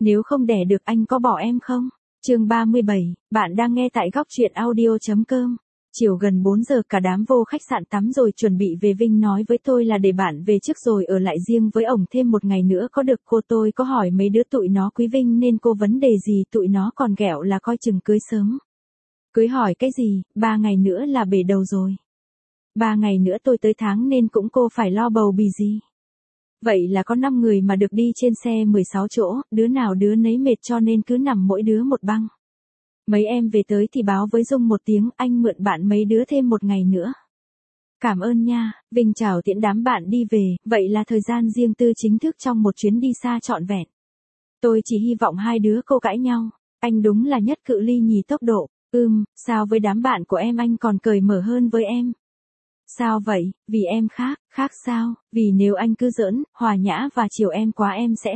Nếu không đẻ được anh có bỏ em không? Chương 37, bạn đang nghe tại góc truyện audio.com. Chiều gần 4 giờ cả đám vô khách sạn tắm rồi chuẩn bị về. Vinh nói với tôi là để bạn về trước rồi ở lại riêng với ổng thêm một ngày nữa có được. Tôi có hỏi mấy đứa tụi nó quý Vinh nên cô vấn đề gì tụi nó còn ghẹo là coi chừng cưới sớm. Cưới hỏi cái gì, 3 ngày nữa là bể đầu rồi. 3 ngày nữa tôi tới tháng nên cũng cô phải lo bầu bì gì. Vậy là có 5 người mà được đi trên xe 16 chỗ, đứa nào đứa nấy mệt cho nên cứ nằm mỗi đứa một băng. Mấy em về tới thì báo với Dung một tiếng, anh mượn bạn mấy đứa thêm một ngày nữa. Cảm ơn nha. Vinh chào tiễn đám bạn đi về, vậy là thời gian riêng tư chính thức trong một chuyến đi xa trọn vẹn. Tôi chỉ hy vọng hai đứa cô cãi nhau, anh đúng là nhất cự ly nhì tốc độ. Sao với đám bạn của em anh còn cởi mở hơn với em? Sao vậy, vì em khác sao, vì nếu anh cứ giỡn, hòa nhã và chiều em quá em sẽ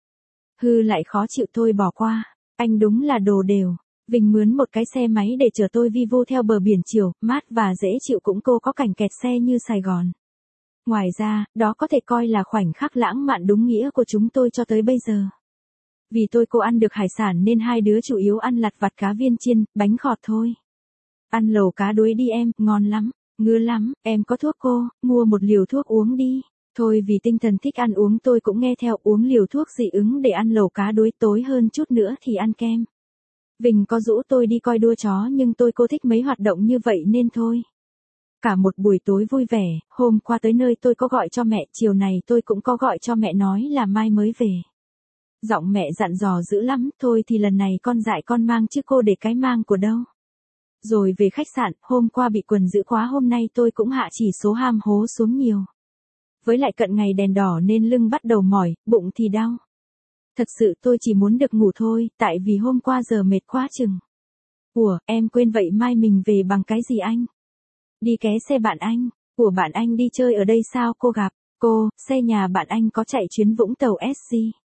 hư lại khó chịu thôi bỏ qua, anh đúng là đồ đều. Vinh mướn một cái xe máy để chở tôi vi vu theo bờ biển chiều, mát và dễ chịu cũng cô có cảnh kẹt xe như Sài Gòn. Ngoài ra, đó có thể coi là khoảnh khắc lãng mạn đúng nghĩa của chúng tôi cho tới bây giờ. Vì cô ăn được hải sản nên hai đứa chủ yếu ăn lặt vặt cá viên chiên, bánh khọt thôi. Ăn lẩu cá đuối đi em, ngon lắm. Ngứa lắm, em có thuốc cô, mua một liều thuốc uống đi. Thôi vì tinh thần thích ăn uống tôi cũng nghe theo uống liều thuốc dị ứng để ăn lẩu cá đuối tối hơn chút nữa thì ăn kem. Vinh có rủ tôi đi coi đua chó nhưng cô thích mấy hoạt động như vậy nên thôi. Cả một buổi tối vui vẻ, hôm qua tới nơi tôi có gọi cho mẹ, chiều này tôi cũng có gọi cho mẹ nói là mai mới về. Giọng mẹ dặn dò dữ lắm, thôi thì lần này con dại con mang chứ cô để cái mang của đâu. Rồi về khách sạn, hôm qua bị quần giữ quá hôm nay tôi cũng hạ chỉ số ham hố xuống nhiều. Với lại cận ngày đèn đỏ nên lưng bắt đầu mỏi, bụng thì đau. Thật sự tôi chỉ muốn được ngủ thôi, tại vì hôm qua giờ mệt quá chừng. Ủa, em quên vậy mai mình về bằng cái gì anh? Đi ké xe bạn anh. Của bạn anh đi chơi ở đây sao cô gặp? Xe nhà bạn anh có chạy chuyến Vũng Tàu SC.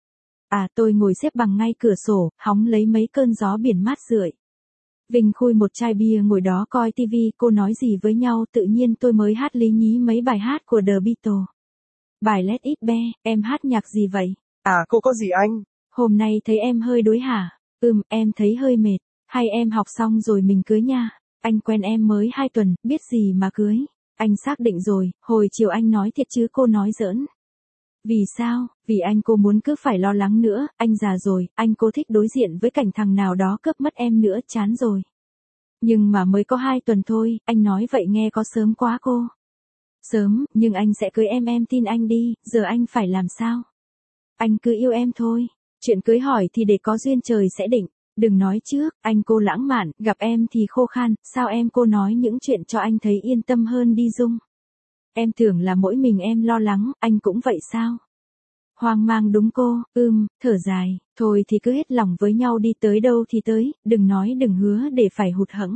À tôi ngồi xếp bằng ngay cửa sổ, hóng lấy mấy cơn gió biển mát rượi. Vinh khui một chai bia ngồi đó coi tivi, cô nói gì với nhau tự nhiên tôi mới hát lý nhí mấy bài hát của The Beatles. Bài Let It Be, em hát nhạc gì vậy? À cô có gì anh? Hôm nay thấy em hơi đuối hả? Em thấy hơi mệt. Hay em học xong rồi mình cưới nha. Anh quen em mới 2 tuần, biết gì mà cưới. Anh xác định rồi, hồi chiều anh nói thiệt chứ cô nói giỡn. Vì sao? Vì cô muốn cứ phải lo lắng nữa, anh già rồi, cô thích đối diện với cảnh thằng nào đó cướp mất em nữa, chán rồi. Nhưng mà mới có 2 tuần thôi, anh nói vậy nghe có sớm quá cô. Sớm, nhưng anh sẽ cưới em tin anh đi, giờ anh phải làm sao? Anh cứ yêu em thôi, chuyện cưới hỏi thì để có duyên trời sẽ định, đừng nói trước, cô lãng mạn, gặp em thì khô khan, sao cô nói những chuyện cho anh thấy yên tâm hơn đi Dung. Em tưởng là mỗi mình em lo lắng, anh cũng vậy sao? Hoang mang đúng cô, thở dài, thôi thì cứ hết lòng với nhau đi tới đâu thì tới, đừng nói đừng hứa để phải hụt hẫng.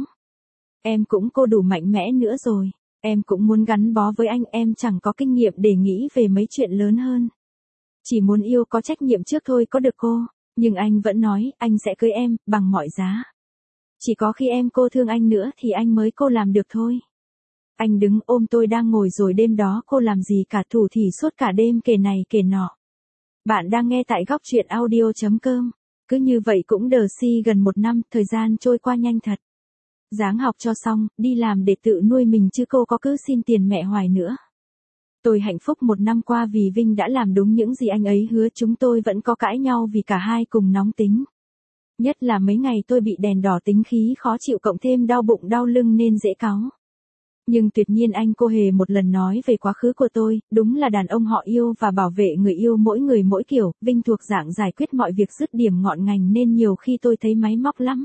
Em cũng cô đủ mạnh mẽ nữa rồi, em cũng muốn gắn bó với anh, em chẳng có kinh nghiệm để nghĩ về mấy chuyện lớn hơn. Chỉ muốn yêu có trách nhiệm trước thôi có được cô, nhưng anh vẫn nói anh sẽ cưới em, bằng mọi giá. Chỉ có khi cô thương anh nữa thì anh mới làm được thôi. Anh đứng ôm tôi đang ngồi rồi đêm đó cô làm gì cả thủ thỉ suốt cả đêm kể này kể nọ. Bạn đang nghe tại góc truyện audio.com. Cứ như vậy cũng đờ si gần 1 năm, thời gian trôi qua nhanh thật. Dáng học cho xong, đi làm để tự nuôi mình chứ cô có cứ xin tiền mẹ hoài nữa. Tôi hạnh phúc 1 năm qua vì Vinh đã làm đúng những gì anh ấy hứa, chúng tôi vẫn có cãi nhau vì cả hai cùng nóng tính. Nhất là mấy ngày tôi bị đèn đỏ tính khí khó chịu cộng thêm đau bụng đau lưng nên dễ cáu. Nhưng tuyệt nhiên cô hề một lần nói về quá khứ của tôi, đúng là đàn ông họ yêu và bảo vệ người yêu mỗi người mỗi kiểu, Vinh thuộc dạng giải quyết mọi việc dứt điểm ngọn ngành nên nhiều khi tôi thấy máy móc lắm.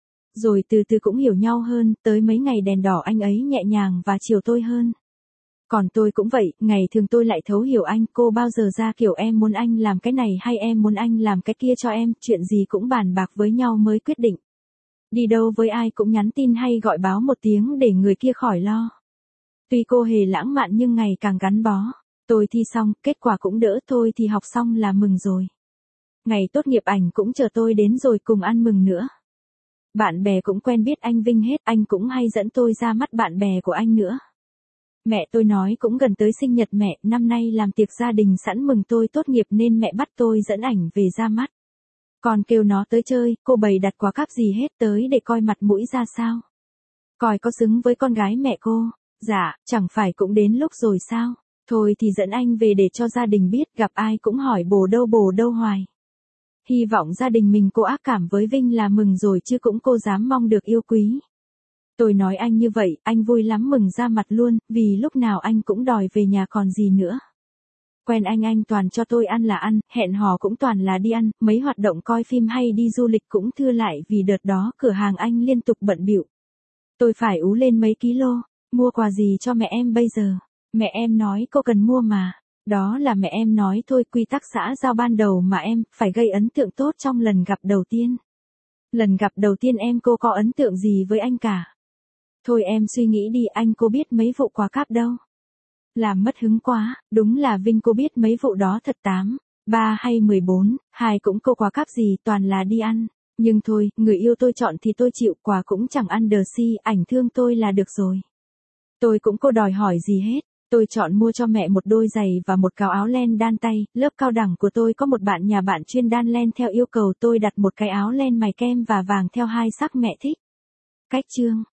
Rồi từ từ cũng hiểu nhau hơn, tới mấy ngày đèn đỏ anh ấy nhẹ nhàng và chiều tôi hơn. Còn tôi cũng vậy, ngày thường tôi lại thấu hiểu anh, cô bao giờ ra kiểu em muốn anh làm cái này hay em muốn anh làm cái kia cho em, chuyện gì cũng bàn bạc với nhau mới quyết định. Đi đâu với ai cũng nhắn tin hay gọi báo một tiếng để người kia khỏi lo. Tuy cô hề lãng mạn nhưng ngày càng gắn bó. Tôi thi xong, kết quả cũng đỡ, thôi thì học xong là mừng rồi. Ngày tốt nghiệp ảnh cũng chờ tôi đến rồi cùng ăn mừng nữa. Bạn bè cũng quen biết anh Vinh hết, anh cũng hay dẫn tôi ra mắt bạn bè của anh nữa. Mẹ tôi nói cũng gần tới sinh nhật mẹ, năm nay làm tiệc gia đình sẵn mừng tôi tốt nghiệp nên mẹ bắt tôi dẫn ảnh về ra mắt. Còn kêu nó tới chơi, cô bày đặt quà cáp gì hết tới để coi mặt mũi ra sao. Coi có xứng với con gái mẹ cô. Dạ, chẳng phải cũng đến lúc rồi sao? Thôi thì dẫn anh về để cho gia đình biết, gặp ai cũng hỏi bồ đâu hoài. Hy vọng gia đình mình cô ác cảm với Vinh là mừng rồi chứ cũng cô dám mong được yêu quý. Tôi nói anh như vậy, anh vui lắm mừng ra mặt luôn, vì lúc nào anh cũng đòi về nhà còn gì nữa. Quen anh toàn cho tôi ăn là ăn, hẹn hò cũng toàn là đi ăn, mấy hoạt động coi phim hay đi du lịch cũng thưa lại vì đợt đó cửa hàng anh liên tục bận bịu. Tôi phải ú lên mấy kilo, mua quà gì cho mẹ em bây giờ? Mẹ em nói cô cần mua mà. Đó là mẹ em nói thôi, quy tắc xã giao ban đầu mà em, phải gây ấn tượng tốt trong lần gặp đầu tiên. Lần gặp đầu tiên em cô có ấn tượng gì với anh cả? Thôi em suy nghĩ đi, anh cô biết mấy vụ quà cáp đâu. Làm mất hứng quá, đúng là Vinh cô biết mấy vụ đó thật 8, 3 hay 14, hai cũng cô quà cáp gì toàn là đi ăn. Nhưng thôi, người yêu tôi chọn thì tôi chịu, quà cũng chẳng ăn đờ si, ảnh thương tôi là được rồi. Tôi cũng cô đòi hỏi gì hết. Tôi chọn mua cho mẹ một đôi giày và một cái áo len đan tay, lớp cao đẳng của tôi có một bạn nhà bạn chuyên đan len theo yêu cầu, tôi đặt một cái áo len mài kem và vàng theo hai sắc mẹ thích. Cách chương